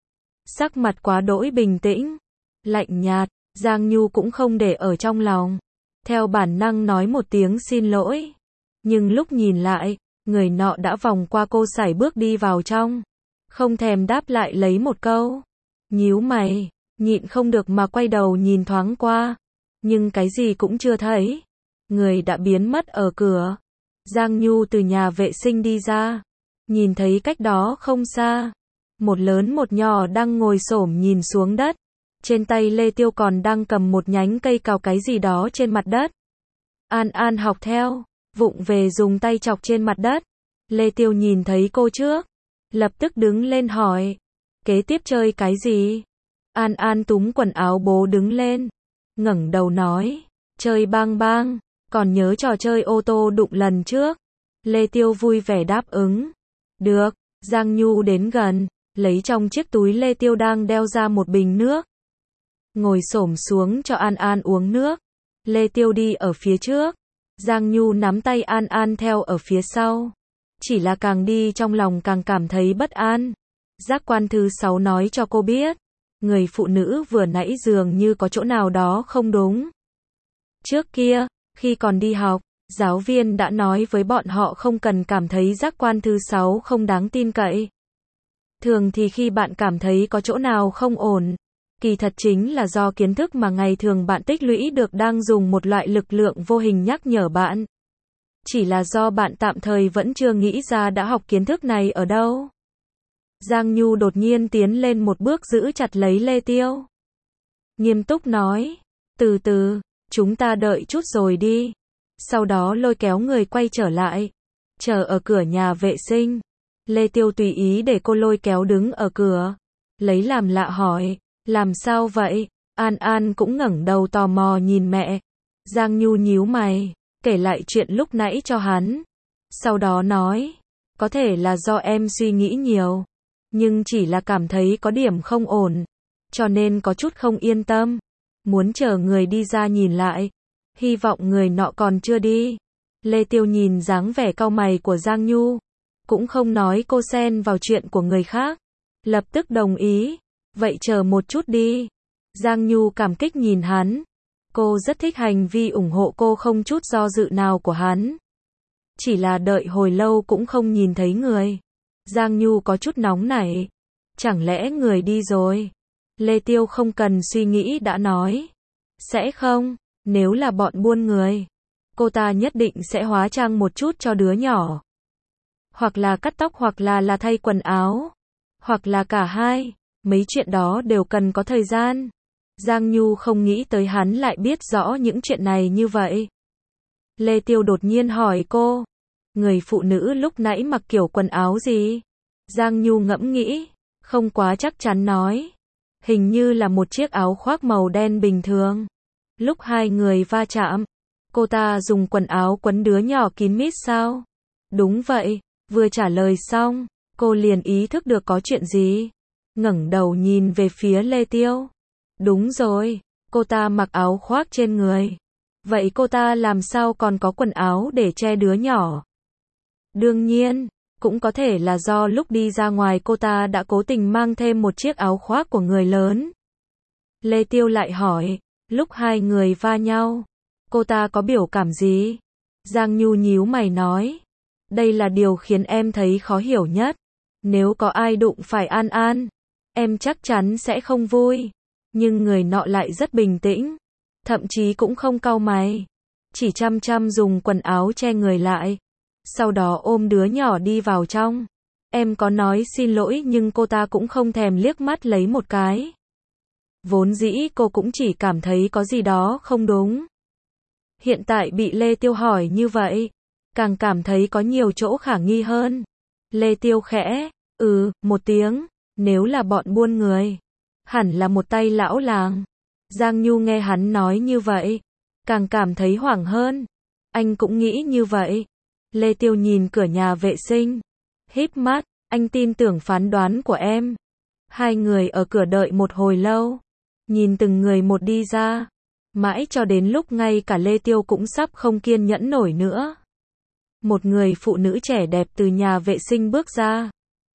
Sắc mặt quá đỗi bình tĩnh, lạnh nhạt. Giang Nhu cũng không để ở trong lòng, theo bản năng nói một tiếng xin lỗi. Nhưng lúc nhìn lại, người nọ đã vòng qua cô sải bước đi vào trong, không thèm đáp lại lấy một câu. Nhíu mày, nhịn không được mà quay đầu nhìn thoáng qua, nhưng cái gì cũng chưa thấy. Người đã biến mất ở cửa. Giang Nhu từ nhà vệ sinh đi ra, nhìn thấy cách đó không xa, một lớn một nhỏ đang ngồi xổm nhìn xuống đất. Trên tay Lê Tiêu còn đang cầm một nhánh cây cào cái gì đó trên mặt đất. An An học theo, vụng về dùng tay chọc trên mặt đất. Lê Tiêu nhìn thấy cô trước, lập tức đứng lên hỏi, kế tiếp chơi cái gì? An An túm quần áo bố đứng lên, ngẩng đầu nói, chơi bang bang, còn nhớ trò chơi ô tô đụng lần trước. Lê Tiêu vui vẻ đáp ứng. Được. Giang Nhu đến gần, lấy trong chiếc túi Lê Tiêu đang đeo ra một bình nước, ngồi xổm xuống cho An An uống nước. Lê Tiêu đi ở phía trước, Giang Nhu nắm tay An An theo ở phía sau. Chỉ là càng đi trong lòng càng cảm thấy bất an. Giác quan thứ 6 nói cho cô biết, người phụ nữ vừa nãy dường như có chỗ nào đó không đúng. Trước kia, khi còn đi học, giáo viên đã nói với bọn họ không cần cảm thấy giác quan thứ 6 không đáng tin cậy. Thường thì khi bạn cảm thấy có chỗ nào không ổn, kỳ thật chính là do kiến thức mà ngày thường bạn tích lũy được đang dùng một loại lực lượng vô hình nhắc nhở bạn. Chỉ là do bạn tạm thời vẫn chưa nghĩ ra đã học kiến thức này ở đâu. Giang Nhu đột nhiên tiến lên một bước giữ chặt lấy Lê Tiêu. Nghiêm túc nói, từ từ, chúng ta đợi chút rồi đi. Sau đó lôi kéo người quay trở lại, chờ ở cửa nhà vệ sinh. Lê Tiêu tùy ý để cô lôi kéo đứng ở cửa, lấy làm lạ hỏi, làm sao vậy? An An cũng ngẩng đầu tò mò nhìn mẹ. Giang Nhu nhíu mày, kể lại chuyện lúc nãy cho hắn. Sau đó nói, có thể là do em suy nghĩ nhiều, nhưng chỉ là cảm thấy có điểm không ổn, cho nên có chút không yên tâm, muốn chờ người đi ra nhìn lại, hy vọng người nọ còn chưa đi. Lê Tiêu nhìn dáng vẻ cau mày của Giang Nhu, cũng không nói cô xen vào chuyện của người khác, lập tức đồng ý, vậy chờ một chút đi. Giang Nhu cảm kích nhìn hắn, cô rất thích hành vi ủng hộ cô không chút do dự nào của hắn. Chỉ là đợi hồi lâu cũng không nhìn thấy người. Giang Nhu có chút nóng nảy, chẳng lẽ người đi rồi? Lê Tiêu không cần suy nghĩ đã nói, sẽ không, nếu là bọn buôn người, cô ta nhất định sẽ hóa trang một chút cho đứa nhỏ. Hoặc là cắt tóc hoặc là thay quần áo, hoặc là cả hai. Mấy chuyện đó đều cần có thời gian. Giang Nhu không nghĩ tới hắn lại biết rõ những chuyện này như vậy. Lê Tiêu đột nhiên hỏi cô, người phụ nữ lúc nãy mặc kiểu quần áo gì? Giang Nhu ngẫm nghĩ, không quá chắc chắn nói, hình như là một chiếc áo khoác màu đen bình thường. Lúc hai người va chạm, cô ta dùng quần áo quấn đứa nhỏ kín mít sao? Đúng vậy, vừa trả lời xong, cô liền ý thức được có chuyện gì. Ngẩng đầu nhìn về phía Lê Tiêu. Đúng rồi, cô ta mặc áo khoác trên người. Vậy cô ta làm sao còn có quần áo để che đứa nhỏ? Đương nhiên, cũng có thể là do lúc đi ra ngoài cô ta đã cố tình mang thêm một chiếc áo khoác của người lớn. Lê Tiêu lại hỏi, lúc hai người va nhau, cô ta có biểu cảm gì? Giang Nhu nhíu mày nói, đây là điều khiến em thấy khó hiểu nhất. Nếu có ai đụng phải An An, em chắc chắn sẽ không vui. Nhưng người nọ lại rất bình tĩnh, thậm chí cũng không cau mày, chỉ chăm chăm dùng quần áo che người lại. Sau đó ôm đứa nhỏ đi vào trong. Em có nói xin lỗi nhưng cô ta cũng không thèm liếc mắt lấy một cái. Vốn dĩ cô cũng chỉ cảm thấy có gì đó không đúng. Hiện tại bị Lê Tiêu hỏi như vậy, càng cảm thấy có nhiều chỗ khả nghi hơn. Lê Tiêu khẽ, một tiếng, nếu là bọn buôn người, hẳn là một tay lão làng. Giang Nhu nghe hắn nói như vậy, càng cảm thấy hoảng hơn. Anh cũng nghĩ như vậy. Lê Tiêu nhìn cửa nhà vệ sinh, híp mắt, anh tin tưởng phán đoán của em. Hai người ở cửa đợi một hồi lâu, nhìn từng người một đi ra, mãi cho đến lúc ngay cả Lê Tiêu cũng sắp không kiên nhẫn nổi nữa. Một người phụ nữ trẻ đẹp từ nhà vệ sinh bước ra.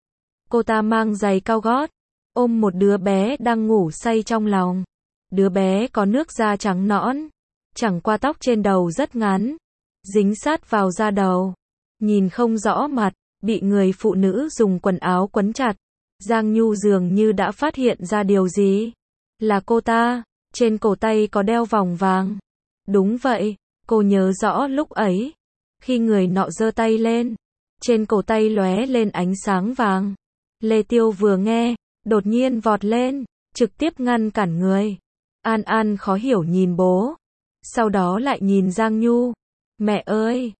Cô ta mang giày cao gót, ôm một đứa bé đang ngủ say trong lòng. Đứa bé có nước da trắng nõn, chẳng qua tóc trên đầu rất ngắn, dính sát vào da đầu, nhìn không rõ mặt, bị người phụ nữ dùng quần áo quấn chặt. Giang Nhu dường như đã phát hiện ra điều gì. Là cô ta, trên cổ tay có đeo vòng vàng. Đúng vậy, cô nhớ rõ lúc ấy, khi người nọ giơ tay lên, trên cổ tay lóe lên ánh sáng vàng. Lê Tiêu vừa nghe, đột nhiên vọt lên, trực tiếp ngăn cản người. An An khó hiểu nhìn bố, sau đó lại nhìn Giang Nhu. Mẹ ơi,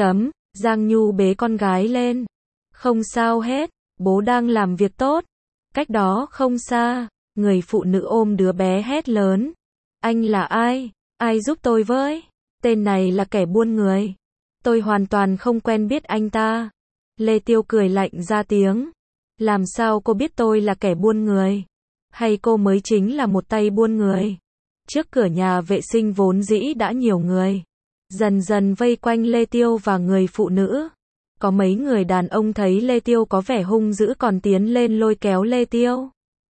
Giang Nhu bế con gái lên. Không sao hết, bố đang làm việc tốt. Cách đó không xa, người phụ nữ ôm đứa bé hét lớn. Anh là ai? Ai giúp tôi với? Tên này là kẻ buôn người. Tôi hoàn toàn không quen biết anh ta. Lê Tiêu cười lạnh ra tiếng. Làm sao cô biết tôi là kẻ buôn người? Hay cô mới chính là một tay buôn người? Trước cửa nhà vệ sinh vốn dĩ đã nhiều người, dần dần vây quanh Lê Tiêu và người phụ nữ. Có mấy người đàn ông thấy Lê Tiêu có vẻ hung dữ còn tiến lên lôi kéo Lê Tiêu.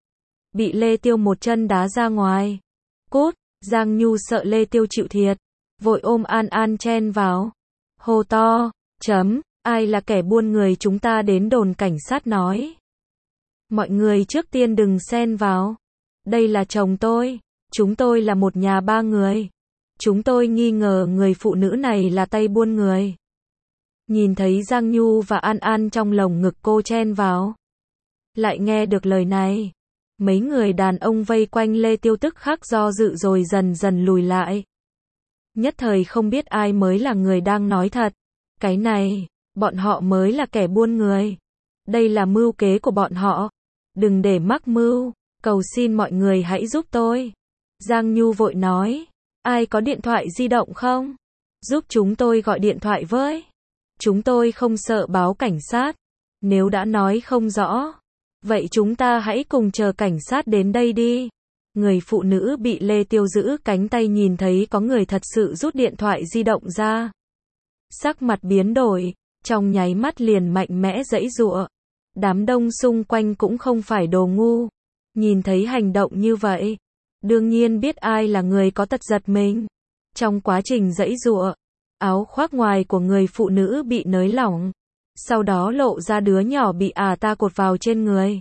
Bị Lê Tiêu một chân đá ra ngoài. Cút, Giang Nhu sợ Lê Tiêu chịu thiệt, vội ôm An An chen vào. Hô to, ai là kẻ buôn người, chúng ta đến đồn cảnh sát nói. Mọi người trước tiên đừng xen vào. Đây là chồng tôi. Chúng tôi là một nhà ba người. Chúng tôi nghi ngờ người phụ nữ này là tay buôn người. Nhìn thấy Giang Nhu và An An trong lồng ngực cô chen vào. Lại nghe được lời này. Mấy người đàn ông vây quanh Lê Tiêu tức khắc do dự rồi dần dần lùi lại. Nhất thời không biết ai mới là người đang nói thật. Cái này, bọn họ mới là kẻ buôn người. Đây là mưu kế của bọn họ. Đừng để mắc mưu, cầu xin mọi người hãy giúp tôi. Giang Nhu vội nói, ai có điện thoại di động không? Giúp chúng tôi gọi điện thoại với. Chúng tôi không sợ báo cảnh sát. Nếu đã nói không rõ, vậy chúng ta hãy cùng chờ cảnh sát đến đây đi. Người phụ nữ bị Lê Tiêu giữ cánh tay nhìn thấy có người thật sự rút điện thoại di động ra. Sắc mặt biến đổi, trong nháy mắt liền mạnh mẽ giãy giụa. Đám đông xung quanh cũng không phải đồ ngu. Nhìn thấy hành động như vậy, đương nhiên biết ai là người có tật giật mình. Trong quá trình giãy giụa, áo khoác ngoài của người phụ nữ bị nới lỏng. Sau đó lộ ra đứa nhỏ bị ta cột vào trên người.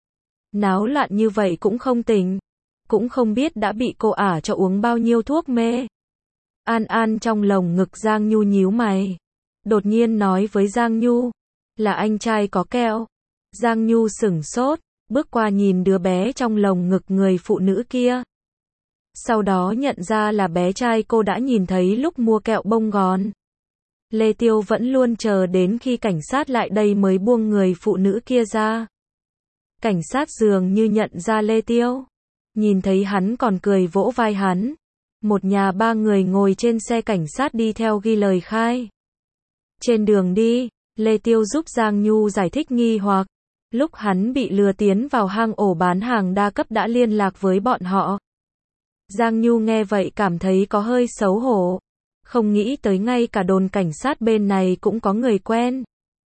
Náo loạn như vậy cũng không tỉnh. Cũng không biết đã bị cô cho uống bao nhiêu thuốc mê. An An trong lồng ngực Giang Nhu nhíu mày. Đột nhiên nói với Giang Nhu, là anh trai có kẹo. Giang Nhu sửng sốt, bước qua nhìn đứa bé trong lồng ngực người phụ nữ kia. Sau đó nhận ra là bé trai cô đã nhìn thấy lúc mua kẹo bông gòn. Lê Tiêu vẫn luôn chờ đến khi cảnh sát lại đây mới buông người phụ nữ kia ra. Cảnh sát dường như nhận ra Lê Tiêu. Nhìn thấy hắn còn cười vỗ vai hắn. Một nhà ba người ngồi trên xe cảnh sát đi theo ghi lời khai. Trên đường đi, Lê Tiêu giúp Giang Nhu giải thích nghi hoặc. Lúc hắn bị lừa tiến vào hang ổ bán hàng đa cấp đã liên lạc với bọn họ. Giang Nhu nghe vậy cảm thấy có hơi xấu hổ. Không nghĩ tới ngay cả đồn cảnh sát bên này cũng có người quen.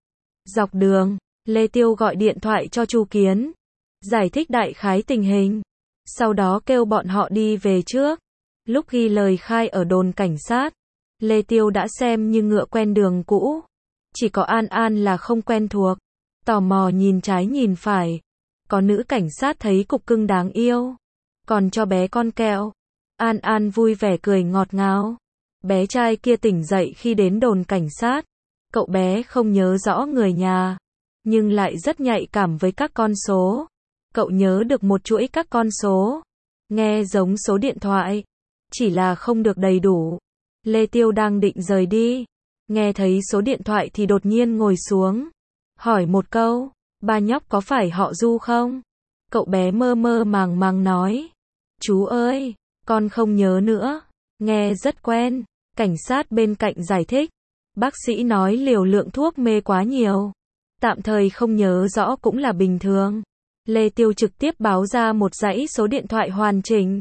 Dọc đường, Lê Tiêu gọi điện thoại cho Chu Kiến. Giải thích đại khái tình hình. Sau đó kêu bọn họ đi về trước. Lúc ghi lời khai ở đồn cảnh sát, Lê Tiêu đã xem như ngựa quen đường cũ. Chỉ có An An là không quen thuộc. Tò mò nhìn trái nhìn phải. Có nữ cảnh sát thấy cục cưng đáng yêu. Còn cho bé con kẹo. An An vui vẻ cười ngọt ngào. Bé trai kia tỉnh dậy khi đến đồn cảnh sát. Cậu bé không nhớ rõ người nhà, nhưng lại rất nhạy cảm với các con số. Cậu nhớ được một chuỗi các con số. Nghe giống số điện thoại. Chỉ là không được đầy đủ. Lê Tiêu đang định rời đi. Nghe thấy số điện thoại thì đột nhiên ngồi xuống. Hỏi một câu, ba nhóc có phải họ Du không? Cậu bé mơ mơ màng màng nói. Chú ơi, con không nhớ nữa. Nghe rất quen. Cảnh sát bên cạnh giải thích. Bác sĩ nói liều lượng thuốc mê quá nhiều. Tạm thời không nhớ rõ cũng là bình thường. Lê Tiêu trực tiếp báo ra một dãy số điện thoại hoàn chỉnh.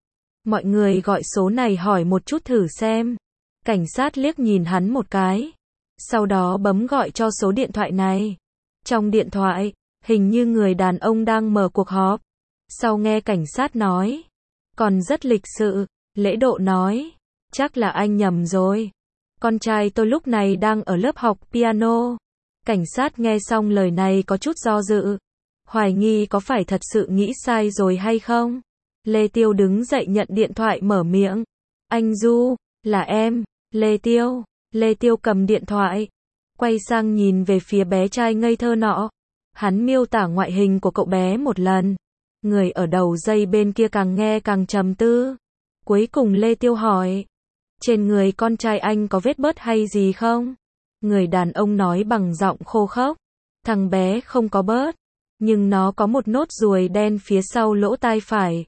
Mọi người gọi số này hỏi một chút thử xem. Cảnh sát liếc nhìn hắn một cái. Sau đó bấm gọi cho số điện thoại này. Trong điện thoại, hình như người đàn ông đang mở cuộc họp. Sau nghe cảnh sát nói, còn rất lịch sự, lễ độ nói, chắc là anh nhầm rồi. Con trai tôi lúc này đang ở lớp học piano. Cảnh sát nghe xong lời này có chút do dự. Hoài nghi có phải thật sự nghĩ sai rồi hay không? Lê Tiêu đứng dậy nhận điện thoại mở miệng. Anh Du, là em, Lê Tiêu. Lê Tiêu cầm điện thoại. Quay sang nhìn về phía bé trai ngây thơ nọ. Hắn miêu tả ngoại hình của cậu bé một lần. Người ở đầu dây bên kia càng nghe càng trầm tư. Cuối cùng Lê Tiêu hỏi. Trên người con trai anh có vết bớt hay gì không? Người đàn ông nói bằng giọng khô khốc. Thằng bé không có bớt. Nhưng nó có một nốt ruồi đen phía sau lỗ tai phải.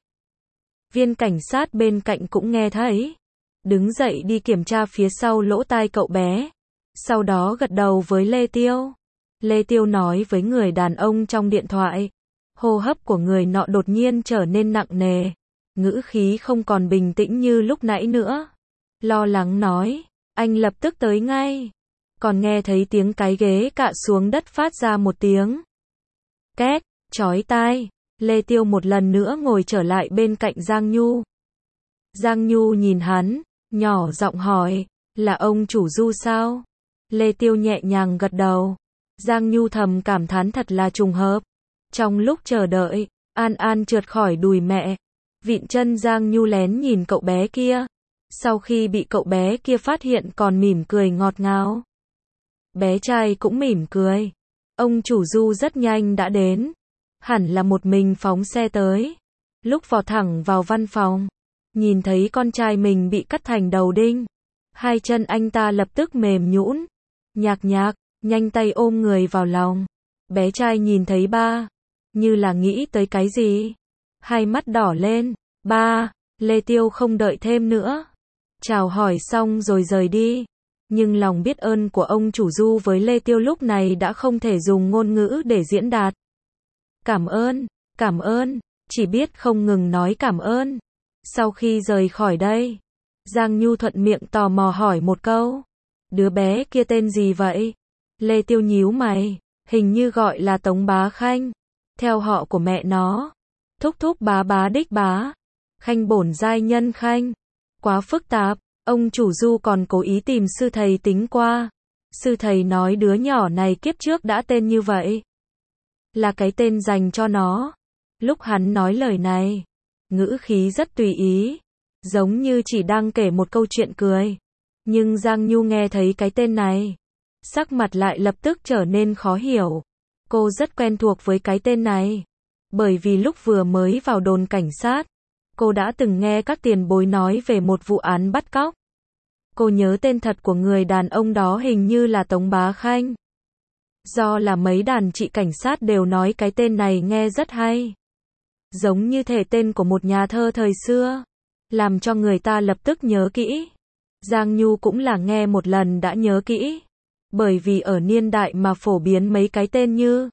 Viên cảnh sát bên cạnh cũng nghe thấy. Đứng dậy đi kiểm tra phía sau lỗ tai cậu bé. Sau đó gật đầu với Lê Tiêu. Lê Tiêu nói với người đàn ông trong điện thoại. Hô hấp của người nọ đột nhiên trở nên nặng nề. Ngữ khí không còn bình tĩnh như lúc nãy nữa. Lo lắng nói. Anh lập tức tới ngay. Còn nghe thấy tiếng cái ghế cạ xuống đất phát ra một tiếng két, chói tai. Lê Tiêu một lần nữa ngồi trở lại bên cạnh Giang Nhu. Giang Nhu nhìn hắn, nhỏ giọng hỏi, là ông chủ Du sao? Lê Tiêu nhẹ nhàng gật đầu. Giang Nhu thầm cảm thán thật là trùng hợp. Trong lúc chờ đợi, An An trượt khỏi đùi mẹ. Vịn chân Giang Nhu lén nhìn cậu bé kia. Sau khi bị cậu bé kia phát hiện còn mỉm cười ngọt ngào. Bé trai cũng mỉm cười. Ông chủ Du rất nhanh đã đến. Hẳn là một mình phóng xe tới. Lúc vọt thẳng vào văn phòng, nhìn thấy con trai mình bị cắt thành đầu đinh. Hai chân anh ta lập tức mềm nhũn. Nhạc nhạc, nhanh tay ôm người vào lòng. Bé trai nhìn thấy ba, như là nghĩ tới cái gì. Hai mắt đỏ lên. Ba, Lê Tiêu không đợi thêm nữa. Chào hỏi xong rồi rời đi. Nhưng lòng biết ơn của ông chủ Du với Lê Tiêu lúc này đã không thể dùng ngôn ngữ để diễn đạt. Cảm ơn, chỉ biết không ngừng nói cảm ơn. Sau khi rời khỏi đây, Giang Nhu thuận miệng tò mò hỏi một câu. Đứa bé kia tên gì vậy? Lê Tiêu nhíu mày, hình như gọi là Tống Bá Khanh. Theo họ của mẹ nó. Thúc thúc bá bá đích bá. Khanh bổn giai nhân Khanh. Quá phức tạp. Ông chủ Du còn cố ý tìm sư thầy tính qua. Sư thầy nói đứa nhỏ này kiếp trước đã tên như vậy. Là cái tên dành cho nó. Lúc hắn nói lời này, ngữ khí rất tùy ý. Giống như chỉ đang kể một câu chuyện cười. Nhưng Giang Nhu nghe thấy cái tên này. Sắc mặt lại lập tức trở nên khó hiểu. Cô rất quen thuộc với cái tên này. Bởi vì lúc vừa mới vào đồn cảnh sát, cô đã từng nghe các tiền bối nói về một vụ án bắt cóc. Cô nhớ tên thật của người đàn ông đó hình như là Tống Bá Khanh. Do là mấy đàn chị cảnh sát đều nói cái tên này nghe rất hay. Giống như thể tên của một nhà thơ thời xưa. Làm cho người ta lập tức nhớ kỹ. Giang Nhu cũng là nghe một lần đã nhớ kỹ. Bởi vì ở niên đại mà phổ biến mấy cái tên như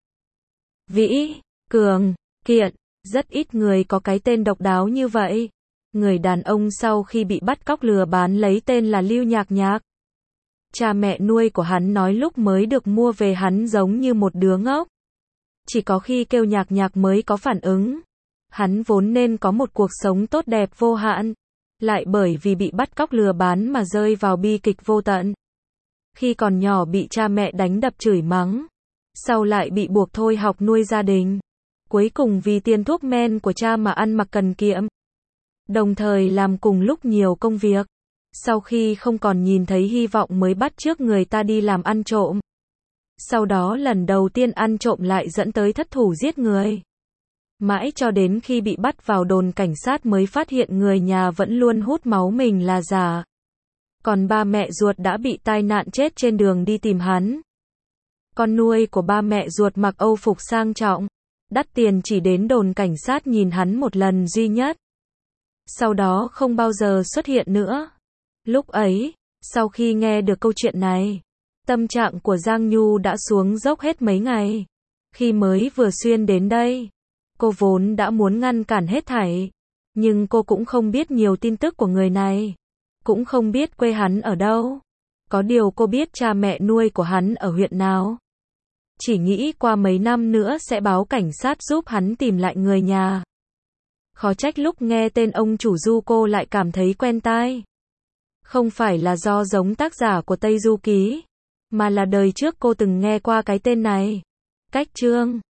Vĩ, Cường, Kiện, rất ít người có cái tên độc đáo như vậy. Người đàn ông sau khi bị bắt cóc lừa bán lấy tên là Lưu Nhạc Nhạc. Cha mẹ nuôi của hắn nói lúc mới được mua về hắn giống như một đứa ngốc. Chỉ có khi kêu Nhạc Nhạc mới có phản ứng. Hắn vốn nên có một cuộc sống tốt đẹp vô hạn. Lại bởi vì bị bắt cóc lừa bán mà rơi vào bi kịch vô tận. Khi còn nhỏ bị cha mẹ đánh đập chửi mắng. Sau lại bị buộc thôi học nuôi gia đình. Cuối cùng vì tiền thuốc men của cha mà ăn mặc cần kiệm. Đồng thời làm cùng lúc nhiều công việc. Sau khi không còn nhìn thấy hy vọng mới bắt chước người ta đi làm ăn trộm. Sau đó lần đầu tiên ăn trộm lại dẫn tới thất thủ giết người. Mãi cho đến khi bị bắt vào đồn cảnh sát mới phát hiện người nhà vẫn luôn hút máu mình là giả. Còn ba mẹ ruột đã bị tai nạn chết trên đường đi tìm hắn. Con nuôi của ba mẹ ruột mặc âu phục sang trọng, đắt tiền chỉ đến đồn cảnh sát nhìn hắn một lần duy nhất. Sau đó không bao giờ xuất hiện nữa. Lúc ấy, sau khi nghe được câu chuyện này, tâm trạng của Giang Nhu đã xuống dốc hết mấy ngày. Khi mới vừa xuyên đến đây, cô vốn đã muốn ngăn cản hết thảy. Nhưng cô cũng không biết nhiều tin tức của người này. Cũng không biết quê hắn ở đâu. Có điều cô biết cha mẹ nuôi của hắn ở huyện nào. Chỉ nghĩ qua mấy năm nữa sẽ báo cảnh sát giúp hắn tìm lại người nhà. Khó trách lúc nghe tên ông chủ Du cô lại cảm thấy quen tai. Không phải là do giống tác giả của Tây Du Ký, mà là đời trước cô từng nghe qua cái tên này. Cách chương